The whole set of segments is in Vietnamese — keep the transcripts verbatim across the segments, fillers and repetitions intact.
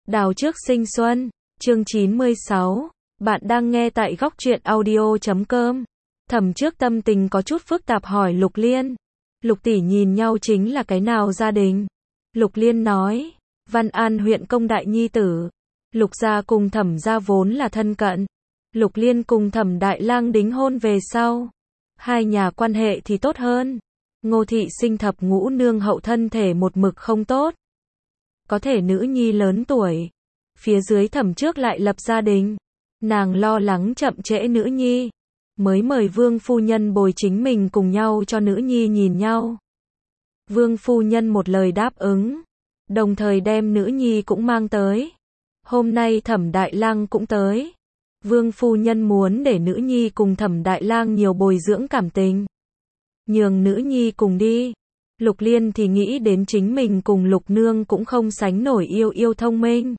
Đào trước sinh xuân, chương chín mươi sáu. Bạn đang nghe tại góc truyện audio chấm com. Thẩm Trước tâm tình có chút phức tạp hỏi Lục Liên. Lục tỷ nhìn nhau chính là cái nào gia đình? Lục Liên nói, Văn An huyện công đại nhi tử. Lục gia cùng Thẩm gia vốn là thân cận. Lục Liên cùng Thẩm Đại Lang đính hôn về sau, hai nhà quan hệ thì tốt hơn. Ngô thị sinh thập ngũ nương hậu thân thể một mực không tốt. Có thể nữ nhi lớn tuổi, phía dưới Thẩm Trước lại lập gia đình, nàng lo lắng chậm trễ nữ nhi, mới mời Vương phu nhân bồi chính mình cùng nhau cho nữ nhi nhìn nhau. Vương phu nhân một lời đáp ứng, đồng thời đem nữ nhi cũng mang tới. Hôm nay Thẩm Đại Lang cũng tới. Vương phu nhân muốn để nữ nhi cùng Thẩm Đại Lang nhiều bồi dưỡng cảm tình, nhường nữ nhi cùng đi. Lục Liên thì nghĩ đến chính mình cùng Lục nương cũng không sánh nổi yêu yêu thông minh,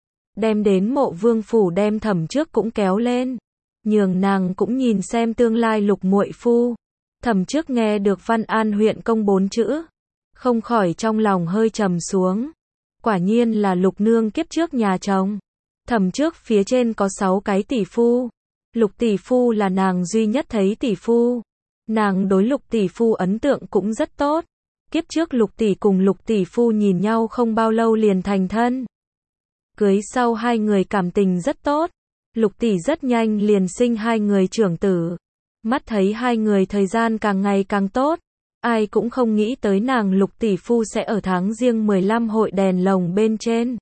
đem đến mộ vương phủ đem Thẩm Trước cũng kéo lên, nhường nàng cũng nhìn xem tương lai Lục muội phu. Thẩm Trước nghe được Văn An huyện công bốn chữ, không khỏi trong lòng hơi trầm xuống. Quả nhiên là Lục nương kiếp trước nhà chồng. Thẩm Trước phía trên có sáu cái tỷ phu, Lục tỷ phu là nàng duy nhất thấy tỷ phu. Nàng đối Lục tỷ phu ấn tượng cũng rất tốt. Kiếp trước Lục tỷ cùng Lục tỷ phu nhìn nhau không bao lâu liền thành thân. Cưới sau hai người cảm tình rất tốt. Lục tỷ rất nhanh liền sinh hai người trưởng tử. Mắt thấy hai người thời gian càng ngày càng tốt. Ai cũng không nghĩ tới nàng Lục tỷ phu sẽ ở tháng Giêng mười lăm hội đèn lồng bên trên,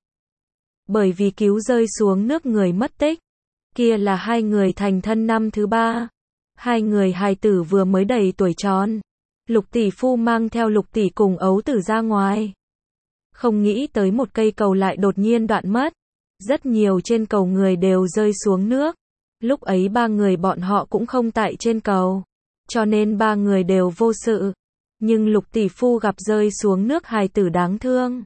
bởi vì cứu rơi xuống nước người mất tích. Kia là hai người thành thân năm thứ ba. Hai người hài tử vừa mới đầy tuổi tròn. Lục tỷ phu mang theo Lục tỷ cùng ấu tử ra ngoài. Không nghĩ tới một cây cầu lại đột nhiên đoạn mất. Rất nhiều trên cầu người đều rơi xuống nước. Lúc ấy ba người bọn họ cũng không tại trên cầu, cho nên ba người đều vô sự. Nhưng Lục tỷ phu gặp rơi xuống nước hài tử đáng thương,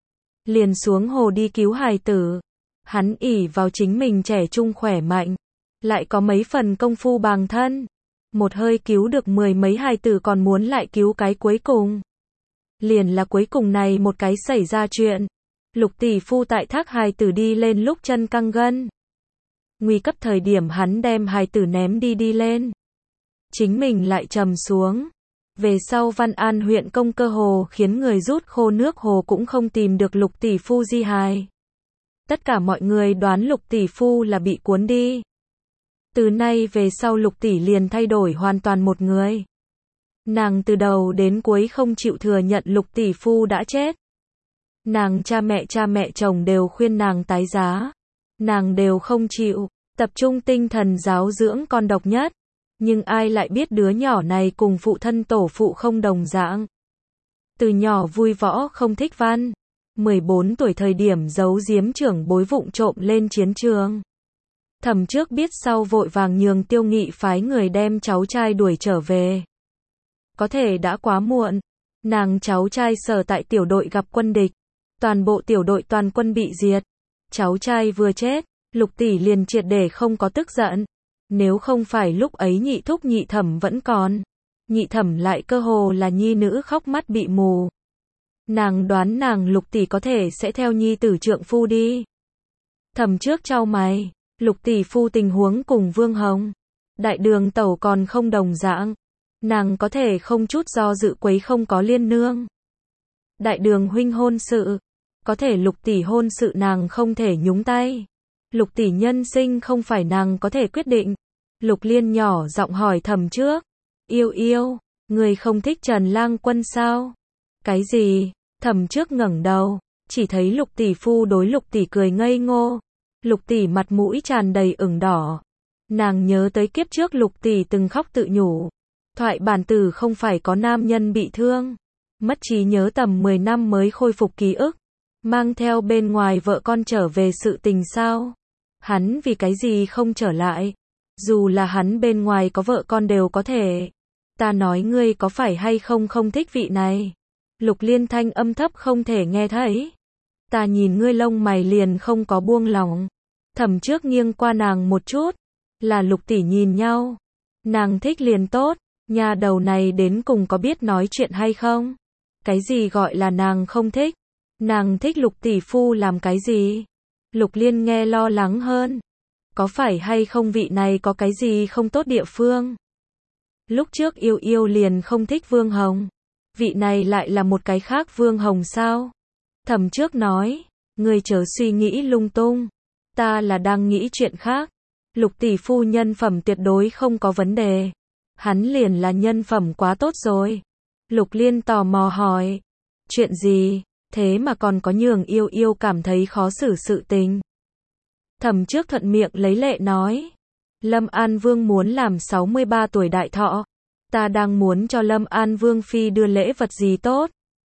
liền xuống hồ đi cứu hài tử. Hắn ỷ vào chính mình trẻ trung khỏe mạnh, lại có mấy phần công phu bằng thân, một hơi cứu được mười mấy hài tử, còn muốn lại cứu cái cuối cùng. Liền là cuối cùng này một cái xảy ra chuyện. Lục tỷ phu tại thác hài tử đi lên lúc chân căng gân. Nguy cấp thời điểm hắn đem hài tử ném đi đi lên, chính mình lại trầm xuống. Về sau Văn An huyện công cơ hồ khiến người rút khô nước hồ cũng không tìm được Lục tỷ phu di hài. Tất cả mọi người đoán Lục tỷ phu là bị cuốn đi. Từ nay về sau Lục tỷ liền thay đổi hoàn toàn một người. Nàng từ đầu đến cuối không chịu thừa nhận Lục tỷ phu đã chết. Nàng cha mẹ cha mẹ chồng đều khuyên nàng tái giá, nàng đều không chịu, tập trung tinh thần giáo dưỡng con độc nhất. Nhưng ai lại biết đứa nhỏ này cùng phụ thân tổ phụ không đồng dạng. Từ nhỏ vui võ không thích văn, mười bốn tuổi thời điểm giấu giếm trưởng bối vụng trộm lên chiến trường. Thẩm Trước biết sau vội vàng nhường Tiêu Nghị phái người đem cháu trai đuổi trở về. Có thể đã quá muộn, nàng cháu trai sở tại tiểu đội gặp quân địch, toàn bộ tiểu đội toàn quân bị diệt. Cháu trai vừa chết, Lục tỷ liền triệt để không có tức giận. Nếu không phải lúc ấy nhị thúc nhị thẩm vẫn còn, nhị thẩm lại cơ hồ là nhi nữ khóc mắt bị mù. Nàng đoán nàng Lục tỷ có thể sẽ theo nhi tử trượng phu đi. Thẩm Trước chau mày, Lục tỷ phu tình huống cùng Vương Hồng, Đại Đường tẩu còn không đồng dạng. Nàng có thể không chút do dự quấy không có liên nương. Đại Đường huynh hôn sự, có thể Lục tỷ hôn sự nàng không thể nhúng tay. Lục tỷ nhân sinh không phải nàng có thể quyết định. Lục Liên nhỏ giọng hỏi Thẩm Trước, yêu yêu, người không thích Trần Lang Quân sao? Cái gì? Thẩm Trước ngẩng đầu, chỉ thấy Lục tỷ phu đối Lục tỷ cười ngây ngô. Lục tỷ mặt mũi tràn đầy ửng đỏ. Nàng nhớ tới kiếp trước Lục tỷ từng khóc tự nhủ. Thoại bản tử không phải có nam nhân bị thương, mất trí nhớ tầm mười năm mới khôi phục ký ức, mang theo bên ngoài vợ con trở về sự tình sao? Hắn vì cái gì không trở lại? Dù là hắn bên ngoài có vợ con đều có thể. Ta nói ngươi có phải hay không không thích vị này? Lục Liên thanh âm thấp không thể nghe thấy. Ta nhìn ngươi lông mày liền không có buông lỏng. Thẩm Trước nghiêng qua nàng một chút, là Lục tỷ nhìn nhau. Nàng thích liền tốt, nhà đầu này đến cùng có biết nói chuyện hay không? Cái gì gọi là nàng không thích? Nàng thích Lục tỷ phu làm cái gì? Lục Liên nghe lo lắng hơn. Có phải hay không vị này có cái gì không tốt địa phương? Lúc trước yêu yêu liền không thích Vương Hồng. Vị này lại là một cái khác Vương Hồng sao? Thẩm Trước nói, ngươi chớ suy nghĩ lung tung. Ta là đang nghĩ chuyện khác. Lục tỷ phu nhân phẩm tuyệt đối không có vấn đề. Hắn liền là nhân phẩm quá tốt rồi. Lục Liên tò mò hỏi. Chuyện gì, thế mà còn có nhường yêu yêu cảm thấy khó xử sự tình. Thẩm Trước thuận miệng lấy lệ nói. Lâm An Vương muốn làm sáu mươi ba tuổi đại thọ. Ta đang muốn cho Lâm An Vương Phi đưa lễ vật gì tốt.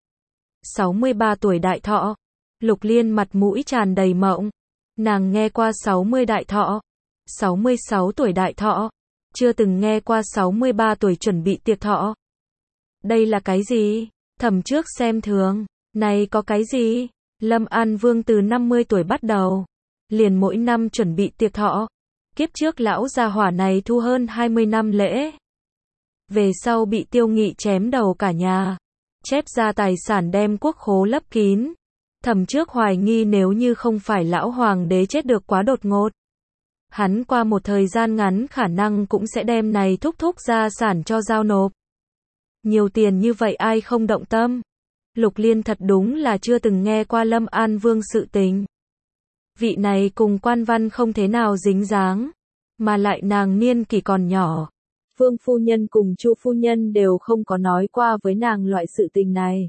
sáu mươi ba tuổi đại thọ. Lục Liên mặt mũi tràn đầy mộng. Nàng nghe qua sáu mươi đại thọ. sáu mươi sáu tuổi đại thọ. Chưa từng nghe qua sáu mươi ba tuổi chuẩn bị tiệc thọ. Đây là cái gì? Thẩm Trước xem thường. Này có cái gì? Lâm An Vương từ năm mươi tuổi bắt đầu. Liền mỗi năm chuẩn bị tiệc thọ. Kiếp trước lão gia hỏa này thu hơn hai mươi năm lễ. Về sau bị Tiêu Nghị chém đầu cả nhà. Chép ra tài sản đem quốc khố lấp kín. Thẩm Trước hoài nghi nếu như không phải lão hoàng đế chết được quá đột ngột. Hắn qua một thời gian ngắn khả năng cũng sẽ đem này thúc thúc gia sản cho giao nộp. Nhiều tiền như vậy ai không động tâm. Lục Liên thật đúng là chưa từng nghe qua Lâm An Vương sự tình. Vị này cùng quan văn không thế nào dính dáng. Mà lại nàng niên kỷ còn nhỏ. Vương phu nhân cùng Chu phu nhân đều không có nói qua với nàng loại sự tình này.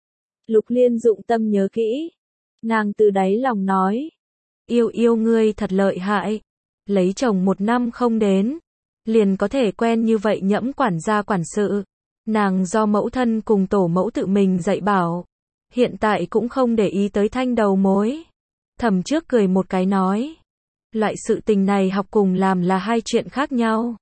Lục Liên dụng tâm nhớ kỹ. Nàng từ đáy lòng nói. Yêu yêu ngươi thật lợi hại. Lấy chồng một năm không đến. Liền có thể quen như vậy nhẫm quản gia quản sự. Nàng do mẫu thân cùng tổ mẫu tự mình dạy bảo. Hiện tại cũng không để ý tới thanh đầu mối. Thẩm Trước cười một cái nói. Loại sự tình này học cùng làm là hai chuyện khác nhau.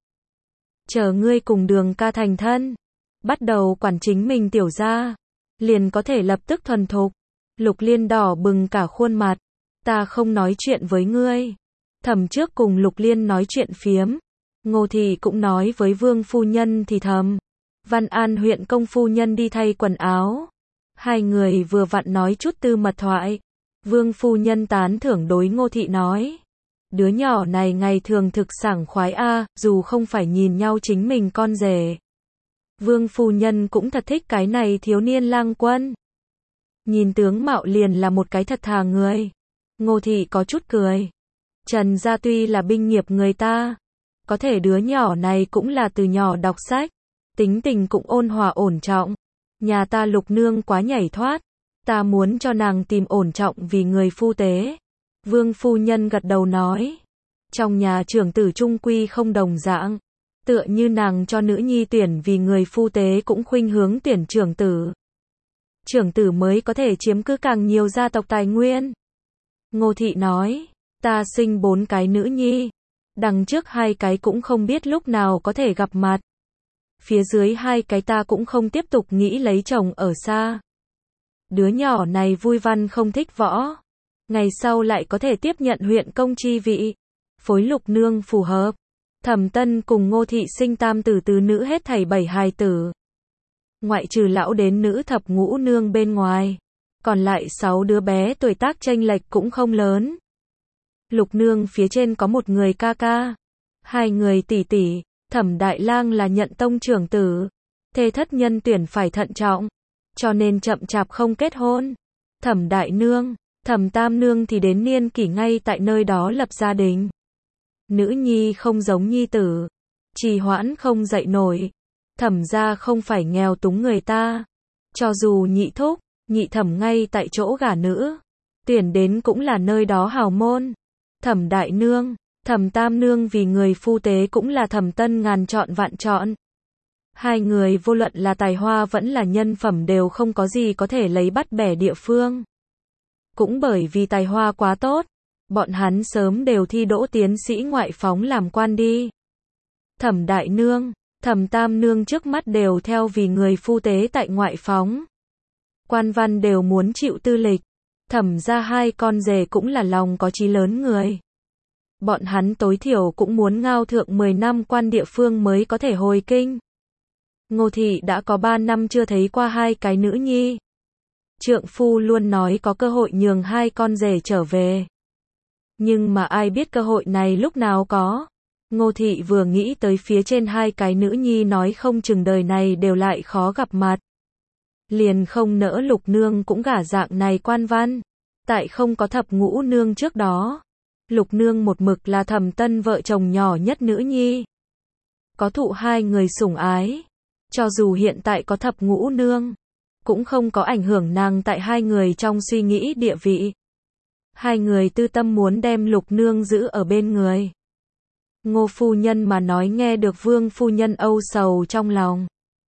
Chờ ngươi cùng Đường ca thành thân. Bắt đầu quản chính mình tiểu gia. Liền có thể lập tức thuần thục. Lục Liên đỏ bừng cả khuôn mặt. Ta không nói chuyện với ngươi. Thẩm Trước cùng Lục Liên nói chuyện phiếm. Ngô Thị cũng nói với Vương phu nhân thì thầm. Văn An huyện công phu nhân đi thay quần áo. Hai người vừa vặn nói chút tư mật thoại. Vương phu nhân tán thưởng đối Ngô Thị nói. Đứa nhỏ này ngày thường thực sảng khoái a, dù không phải nhìn nhau chính mình con rể. Vương phu nhân cũng thật thích cái này thiếu niên lang quân. Nhìn tướng mạo liền là một cái thật thà người. Ngô Thị có chút cười. Trần gia tuy là binh nghiệp người ta. Có thể đứa nhỏ này cũng là từ nhỏ đọc sách. Tính tình cũng ôn hòa ổn trọng. Nhà ta Lục nương quá nhảy thoát. Ta muốn cho nàng tìm ổn trọng vì người phu tế. Vương phu nhân gật đầu nói. Trong nhà trưởng tử trung quy không đồng dạng. Tựa như nàng cho nữ nhi tuyển vì người phu tế cũng khuynh hướng tuyển trưởng tử. Trưởng tử mới có thể chiếm cứ càng nhiều gia tộc tài nguyên. Ngô Thị nói. Ta sinh bốn cái nữ nhi. Đằng trước hai cái cũng không biết lúc nào có thể gặp mặt. Phía dưới hai cái ta cũng không tiếp tục nghĩ lấy chồng ở xa. Đứa nhỏ này vui văn không thích võ. Ngày sau lại có thể tiếp nhận huyện công chi vị. Phối Lục nương phù hợp. Thẩm Tân cùng Ngô Thị sinh tam tử tứ nữ hết thảy bảy hài tử. Ngoại trừ lão đến nữ thập ngũ nương bên ngoài. Còn lại sáu đứa bé tuổi tác chênh lệch cũng không lớn. Lục nương phía trên có một người ca ca. Hai người tỷ tỷ. Thẩm Đại Lang là nhận tông trưởng tử. Thê thất nhân tuyển phải thận trọng. Cho nên chậm chạp không kết hôn. Thẩm Đại Nương, Thẩm Tam Nương thì đến niên kỷ ngay tại nơi đó lập gia đình. Nữ nhi không giống nhi tử. Trì hoãn không dậy nổi. Thẩm gia không phải nghèo túng người ta. Cho dù nhị thúc, nhị thẩm ngay tại chỗ gả nữ. Tuyển đến cũng là nơi đó hào môn. Thẩm Đại Nương, Thẩm Tam Nương vì người phu tế cũng là Thẩm Tân ngàn chọn vạn chọn. Hai người vô luận là tài hoa vẫn là nhân phẩm đều không có gì có thể lấy bắt bẻ địa phương. Cũng bởi vì tài hoa quá tốt, bọn hắn sớm đều thi đỗ tiến sĩ ngoại phóng làm quan đi. Thẩm Đại Nương, Thẩm Tam Nương trước mắt đều theo vì người phu tế tại ngoại phóng. Quan văn đều muốn chịu tư lịch. Thẩm ra hai con rể cũng là lòng có chí lớn người. Bọn hắn tối thiểu cũng muốn ngao thượng mười năm quan địa phương mới có thể hồi kinh. Ngô Thị đã có ba năm chưa thấy qua hai cái nữ nhi. Trượng phu luôn nói có cơ hội nhường hai con rể trở về. Nhưng mà ai biết cơ hội này lúc nào có. Ngô Thị vừa nghĩ tới phía trên hai cái nữ nhi nói không chừng đời này đều lại khó gặp mặt. Liền không nỡ Lục Nương cũng gả dạng này quan văn. Tại không có Thập Ngũ Nương trước đó. Lục Nương một mực là Thẩm Tân vợ chồng nhỏ nhất nữ nhi. Có thụ hai người sủng ái. Cho dù hiện tại có Thập Ngũ Nương, cũng không có ảnh hưởng nàng tại hai người trong suy nghĩ địa vị. Hai người tư tâm muốn đem Lục Nương giữ ở bên người. Ngô phu nhân mà nói nghe được Vương phu nhân âu sầu trong lòng.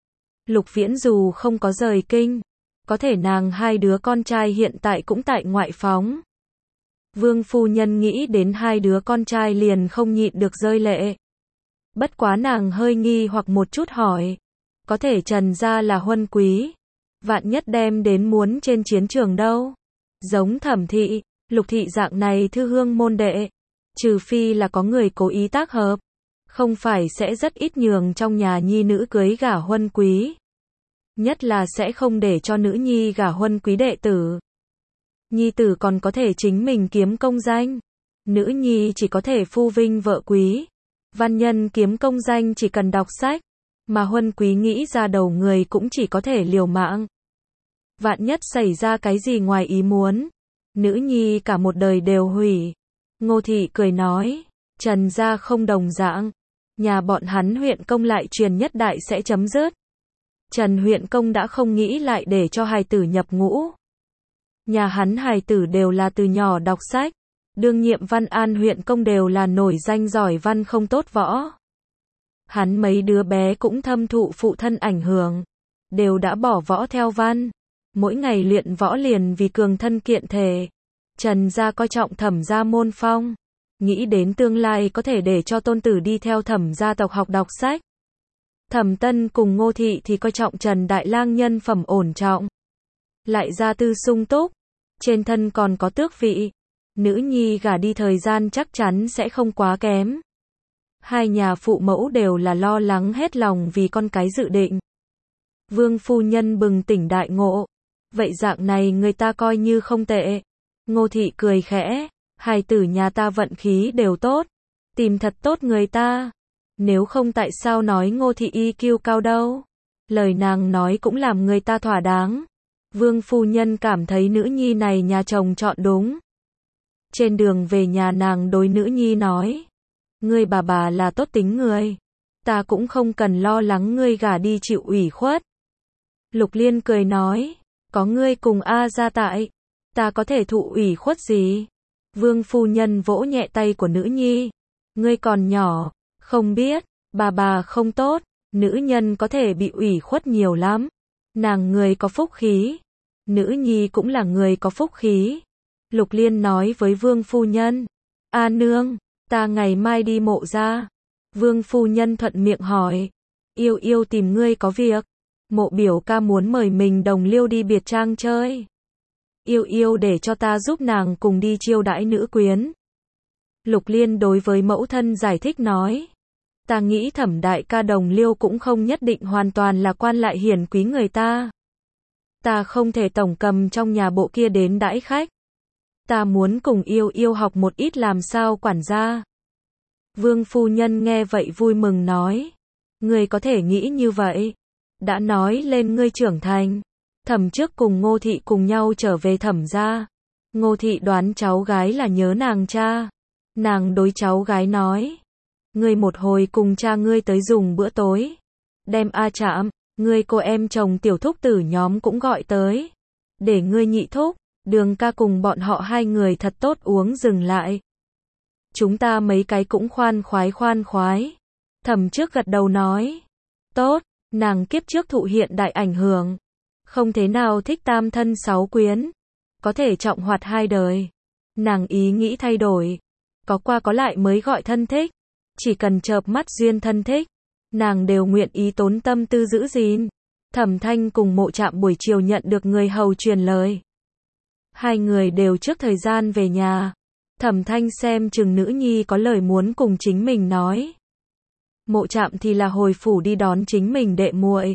Lục Viễn dù không có rời kinh, có thể nàng hai đứa con trai hiện tại cũng tại ngoại phóng. Vương phu nhân nghĩ đến hai đứa con trai liền không nhịn được rơi lệ. Bất quá nàng hơi nghi hoặc một chút hỏi, có thể Trần gia là huân quý, vạn nhất đem đến muốn trên chiến trường đâu? Giống Thẩm thị, Lục thị dạng này thư hương môn đệ, trừ phi là có người cố ý tác hợp, không phải sẽ rất ít nhường trong nhà nhi nữ cưới gả huân quý. Nhất là sẽ không để cho nữ nhi gả huân quý đệ tử. Nhi tử còn có thể chính mình kiếm công danh, nữ nhi chỉ có thể phu vinh vợ quý. Văn nhân kiếm công danh chỉ cần đọc sách, mà huân quý nghĩ ra đầu người cũng chỉ có thể liều mạng. Vạn nhất xảy ra cái gì ngoài ý muốn, nữ nhi cả một đời đều hủy. Ngô Thị cười nói, Trần gia không đồng dạng, nhà bọn hắn huyện công lại truyền nhất đại sẽ chấm dứt. Trần huyện công đã không nghĩ lại để cho hài tử nhập ngũ. Nhà hắn hài tử đều là từ nhỏ đọc sách, đương nhiệm Văn An huyện công đều là nổi danh giỏi văn không tốt võ. Hắn mấy đứa bé cũng thâm thụ phụ thân ảnh hưởng, đều đã bỏ võ theo văn, mỗi ngày luyện võ liền vì cường thân kiện thể. Trần gia coi trọng Thẩm gia môn phong, nghĩ đến tương lai có thể để cho tôn tử đi theo Thẩm gia tộc học đọc sách. Thẩm Tân cùng Ngô Thị thì coi trọng Trần đại lang nhân phẩm ổn trọng, lại gia tư sung túc, trên thân còn có tước vị, nữ nhi gả đi thời gian chắc chắn sẽ không quá kém. Hai nhà phụ mẫu đều là lo lắng hết lòng vì con cái dự định. Vương phu nhân bừng tỉnh đại ngộ, vậy dạng này người ta coi như không tệ. Ngô Thị cười khẽ, hài tử nhà ta vận khí đều tốt, tìm thật tốt người ta. Nếu không tại sao nói Ngô Thị i kiu cao đâu? Lời nàng nói cũng làm người ta thỏa đáng. Vương phu nhân cảm thấy nữ nhi này nhà chồng chọn đúng. Trên đường về nhà nàng đối nữ nhi nói, ngươi bà bà là tốt tính người, ta cũng không cần lo lắng ngươi gả đi chịu ủy khuất. Lục Liên cười nói, có ngươi cùng A gia tại, ta có thể thụ ủy khuất gì? Vương phu nhân vỗ nhẹ tay của nữ nhi, ngươi còn nhỏ, không biết, bà bà không tốt, nữ nhân có thể bị ủy khuất nhiều lắm. Nàng người có phúc khí, nữ nhi cũng là người có phúc khí. Lục Liên nói với Vương phu nhân, A nương, ta ngày mai đi mộ ra. Vương phu nhân thuận miệng hỏi, Yêu Yêu tìm ngươi có việc. Mộ biểu ca muốn mời mình đồng liêu đi biệt trang chơi. Yêu Yêu để cho ta giúp nàng cùng đi chiêu đãi nữ quyến. Lục Liên đối với mẫu thân giải thích nói, ta nghĩ Thẩm đại ca đồng liêu cũng không nhất định hoàn toàn là quan lại hiển quý người ta. Ta không thể tổng cầm trong nhà bộ kia đến đãi khách. Ta muốn cùng Yêu Yêu học một ít làm sao quản gia. Vương phu nhân nghe vậy vui mừng nói, ngươi có thể nghĩ như vậy. Đã nói lên ngươi trưởng thành. Thẩm trước cùng Ngô Thị cùng nhau trở về Thẩm gia. Ngô Thị đoán cháu gái là nhớ nàng cha. Nàng đối cháu gái nói, ngươi một hồi cùng cha ngươi tới dùng bữa tối. Đem A Trạm, ngươi cô em chồng tiểu thúc tử nhóm cũng gọi tới. Để ngươi nhị thúc, Đường ca cùng bọn họ hai người thật tốt uống dừng lại. Chúng ta mấy cái cũng khoan khoái khoan khoái. Thẩm trước gật đầu nói, tốt, nàng kiếp trước thụ hiện đại ảnh hưởng. Không thế nào thích tam thân sáu quyến. Có thể trọng hoạt hai đời. Nàng ý nghĩ thay đổi. Có qua có lại mới gọi thân thích. Chỉ cần chợp mắt duyên thân thích, nàng đều nguyện ý tốn tâm tư giữ gìn. Thẩm Thanh cùng Mộ Trạm buổi chiều nhận được người hầu truyền lời. Hai người đều trước thời gian về nhà. Thẩm Thanh xem chừng nữ nhi có lời muốn cùng chính mình nói. Mộ Trạm thì là hồi phủ đi đón chính mình đệ muội.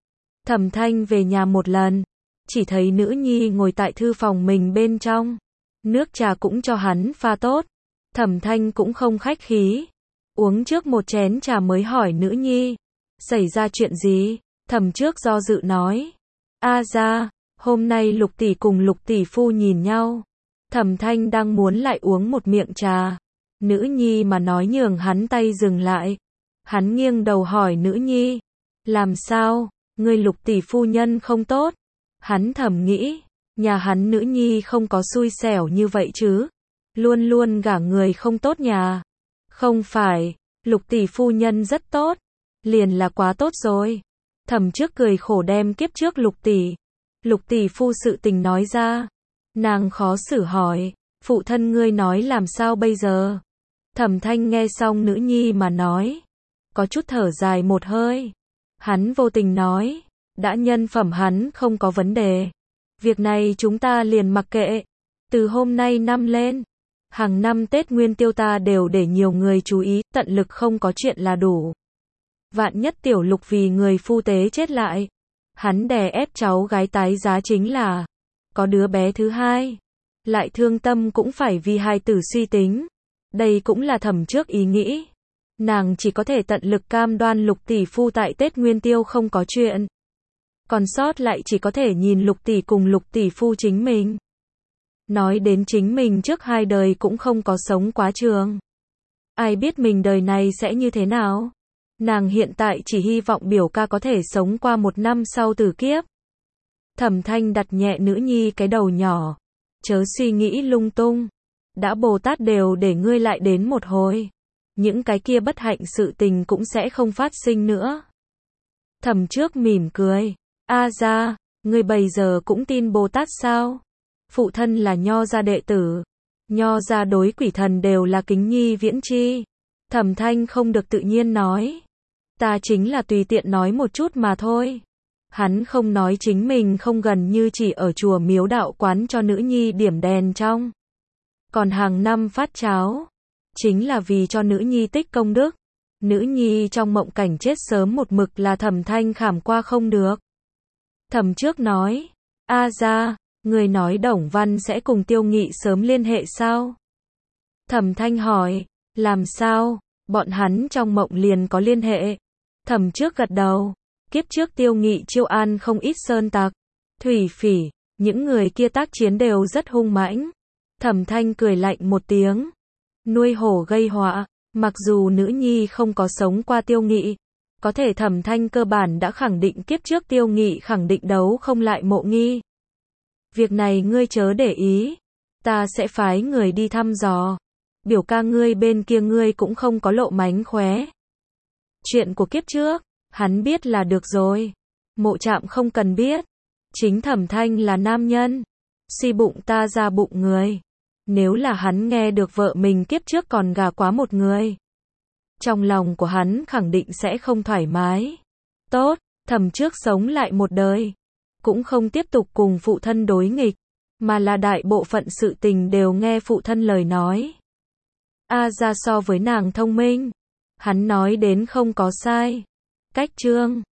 Thẩm Thanh về nhà một lần, chỉ thấy nữ nhi ngồi tại thư phòng mình bên trong. Nước trà cũng cho hắn pha tốt, Thẩm Thanh cũng không khách khí. Uống trước một chén trà mới hỏi nữ nhi. Xảy ra chuyện gì? Thẩm trước do dự nói. A ra, hôm nay Lục tỷ cùng Lục tỷ phu nhìn nhau. Thẩm Thanh đang muốn lại uống một miệng trà. Nữ nhi mà nói nhường hắn tay dừng lại. Hắn nghiêng đầu hỏi nữ nhi. Làm sao, người Lục tỷ phu nhân không tốt? Hắn thầm nghĩ, nhà hắn nữ nhi không có xui xẻo như vậy chứ. Luôn luôn gả người không tốt nhà. Không phải, Lục tỷ phu nhân rất tốt. Liền là quá tốt rồi. Thẩm trước cười khổ đem kiếp trước Lục tỷ. Lục tỷ phu sự tình nói ra. Nàng khó xử hỏi, phụ thân ngươi nói làm sao bây giờ? Thẩm Thanh nghe xong nữ nhi mà nói. Có chút thở dài một hơi. Hắn vô tình nói, đã nhân phẩm hắn không có vấn đề. Việc này chúng ta liền mặc kệ. Từ hôm nay năm lên, hàng năm Tết Nguyên Tiêu ta đều để nhiều người chú ý, tận lực không có chuyện là đủ. Vạn nhất tiểu Lục vì người phu tế chết lại. Hắn đè ép cháu gái tái giá chính là có đứa bé thứ hai. Lại thương tâm cũng phải vì hài tử suy tính. Đây cũng là Thẩm trước ý nghĩ. Nàng chỉ có thể tận lực cam đoan Lục tỷ phu tại Tết Nguyên Tiêu không có chuyện. Còn sót lại chỉ có thể nhìn Lục tỷ cùng Lục tỷ phu chính mình. Nói đến chính mình trước hai đời cũng không có sống quá trường. Ai biết mình đời này sẽ như thế nào? Nàng hiện tại chỉ hy vọng biểu ca có thể sống qua một năm sau tử kiếp. Thẩm Thanh đặt nhẹ nữ nhi cái đầu nhỏ. Chớ suy nghĩ lung tung. Đã Bồ Tát đều để ngươi lại đến một hồi. Những cái kia bất hạnh sự tình cũng sẽ không phát sinh nữa. Thẩm trước mỉm cười. A ra, ngươi bây giờ cũng tin Bồ Tát sao? Phụ thân là Nho gia đệ tử. Nho gia đối quỷ thần đều là kính nhi viễn chi. Thẩm Thanh không được tự nhiên nói. Ta chính là tùy tiện nói một chút mà thôi. Hắn không nói chính mình không gần như chỉ ở chùa miếu đạo quán cho nữ nhi điểm đèn trong. Còn hàng năm phát cháo. Chính là vì cho nữ nhi tích công đức. Nữ nhi trong mộng cảnh chết sớm một mực là Thẩm Thanh khảm qua không được. Thẩm trước nói. A ra, người nói Đồng Văn sẽ cùng Tiêu Nghị sớm liên hệ sao? Thẩm Thanh hỏi. Làm sao? Bọn hắn trong mộng liền có liên hệ. Thẩm trước gật đầu. Kiếp trước Tiêu Nghị chiêu an không ít sơn tặc, thủy phỉ, những người kia tác chiến đều rất hung mãnh. Thẩm Thanh cười lạnh một tiếng. Nuôi hổ gây họa, mặc dù nữ nhi không có sống qua Tiêu Nghị, có thể Thẩm Thanh cơ bản đã khẳng định kiếp trước Tiêu Nghị khẳng định đấu không lại Mộ Nghi. Việc này ngươi chớ để ý, ta sẽ phái người đi thăm dò. Biểu ca ngươi bên kia ngươi cũng không có lộ mánh khóe. Chuyện của kiếp trước, hắn biết là được rồi. Mộ Trạm không cần biết. Chính Thẩm Thanh là nam nhân. Suy bụng ta ra bụng người. Nếu là hắn nghe được vợ mình kiếp trước còn gả quá một người, trong lòng của hắn khẳng định sẽ không thoải mái. Tốt, Thẩm trước sống lại một đời. Cũng không tiếp tục cùng phụ thân đối nghịch. Mà là đại bộ phận sự tình đều nghe phụ thân lời nói. A ra so với nàng thông minh. Hắn nói đến không có sai. Cách chương